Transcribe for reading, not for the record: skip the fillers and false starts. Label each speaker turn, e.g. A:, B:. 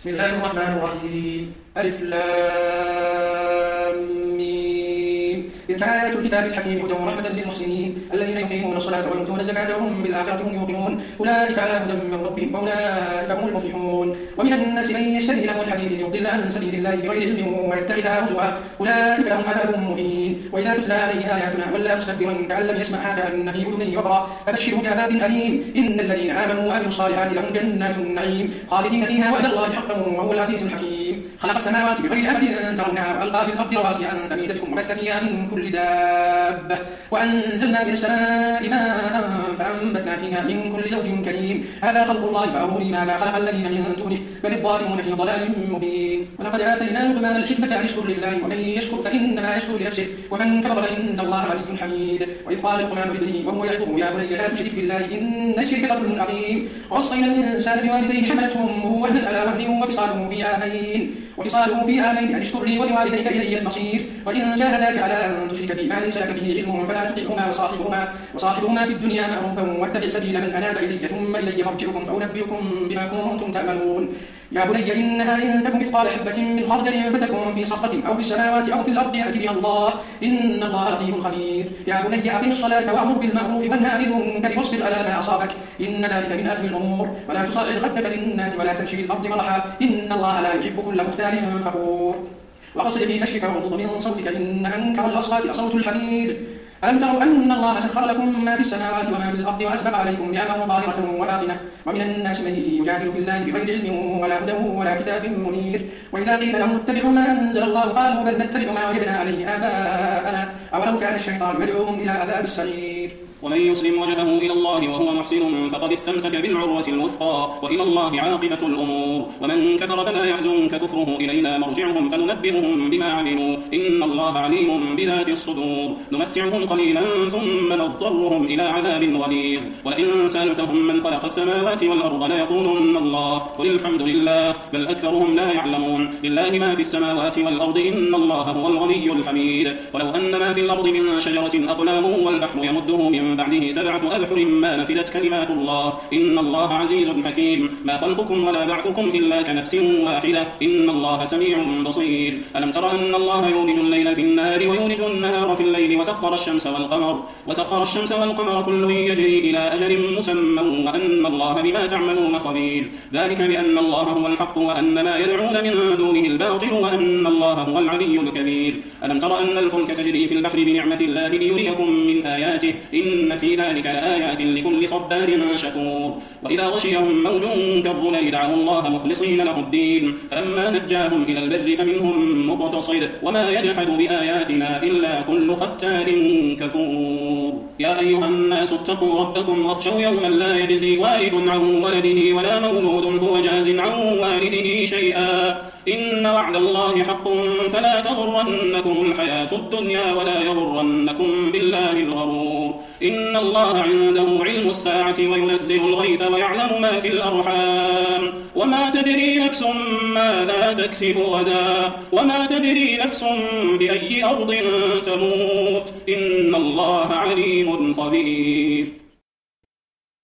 A: بسم الله الرحمن الرحيم. ألف لام ميم. تلك آيات الكتاب الحكيم هدى ورحمة للمحسنين الذين يقيمون الصلاة ويؤتون الزكاة وهم بالآخرة هم يوقنون أولئك على هدى من ربهم وأولئك هم المفلحون. ومن الناس من يشتري لهو الحديث ليضل عن سبيل الله بغير علم ويتخذها هزوا أولئك لهم عذاب مهين. وإذا تتلى عليه آياتنا ولى مستكبرا كأن لم يسمعها كأن في أذنه وقرا فبشره بعذاب أليم. إن الذين آمنوا وعملوا الصالحات لهم جنات النعيم خالدين فيها وعد الله حقا وهو العزيز الحكيم. خلق السماوات بغير أمد ترونها وألقى في الأرض رواسي أن تميد بكم وبث فيها من كل دابة وأنزلنا من السماء ماء فأنبتنا فيها من كل زوج كريم. هذا خلق الله فأروني ماذا خلق الذين من دونه بل الظالمون في ضلال مبين. ولقد آتينا لقمان الحكمة أن اشكر لله ومن يشكر فإنما يشكر لنفسه ومن كفر فإن الله غني حميد. وإذ قال لقمان لابنه وهو يعظه يا بني لا تشرك بالله إن الشرك لظلم عظيم. ووصينا الإنسان بوالديه حملته أمه وهنا على وهن وفصاله في عامين أن اشكر لي ولوالديك إلي المصير. وإن جاهداك على أن تشرك بي ما ليس لك به علم فلا تطعهما وصاحبهما في الدنيا معروفا واتبع سبيل من أناب إلي ثم إلي مرجعكم فأنبئكم بما كنتم تعملون. يا بني إنها إن تكن مثقال حبة من خردل فتكن في صخرة أو في السماوات أو في الأرض يأتي بها الله إن الله لطيف خبير. يا بني أقم الصلاة وأمر بالمعروف وانهى عن المنكر واصبر على ما أصابك إن ذلك من أزم الأمور. ولا تصعد خدك للناس ولا تمشي في الأرض مرحا إن الله لا يحب كل مختال فخور. وقصد في مشيك واغضض من صوتك إن أنكر الأصوات لصوت الحمير. ألم تروا أن الله سخر لكم ما في السماوات وما في الأرض وأسبغ عليكم نعمه ظاهرة وباطنة ومن الناس من يجادل في الله بغير علم ولا هدى ولا كتاب منير. وإذا قيل لهم اتبعوا ما أنزل الله قالوا بل نتبع ما وجدنا عليه آباءنا أولو كان الشيطان يدعوهم إلى عذاب السعير.
B: ومن يسلم وجهه إلى الله وهو محسن فقد استمسك بالعروة الوثقى وإلى الله عاقبة الأمور. ومن كفر فلا يحزنك كفره إلينا مرجعهم فننبئهم بما عملوا إن الله عليم بذات الصدور. نمتعهم قليلا ثم نضطرهم إلى عذاب غليظ. ولئن سألتهم من خلق السماوات والأرض ليقولن الله قل الحمد لله بل أكثرهم لا يعلمون. لله ما في السماوات والأرض إن الله هو الغني الحميد. ولو أن ما في الأرض من شجرة أقلام والبحر يمده من بعده 7 أبحر ما نفدت كلمات الله إن الله عزيز حكيم. ما خلقكم ولا بعثكم إلا كنفس واحدة إن الله سميع بصير. ألم تر أن الله يولج الليل في النهار ويولج النهار في الليل وسخر الشمس والقمر كل يجري إلى أجل مسمى وأن الله بما تعملون خبير. ذلك بأن الله هو الحق وأن ما يدعون من دونه الباطل وأن الله هو العلي الكبير. ألم تر أن الفلك تجري في البحر بنعمة الله ليريكم من آياته إن في ذلك لآيات لكل صبار شكور. وإذا غشيهم موج كالظلل دعوا الله مخلصين له الدين فلما نجاهم إلى البر فمنهم مقتصد وما يجحد بآياتنا إلا كل ختار كفور. يا أيها الناس اتقوا ربكم واخشوا يوما لا يجزي والد عن ولده ولا مولود هو جاز عن والده شيئا إن وعد الله حق فلا تغرنكم الحياة الدنيا ولا يغرنكم بالله الغرور. إن الله عنده علم الساعة وينزل الغيث ويعلم ما في الأرحام وما تدري نفس ماذا تكسب غدا وما تدري نفس بأي أرض تموت إن الله عليم خبير.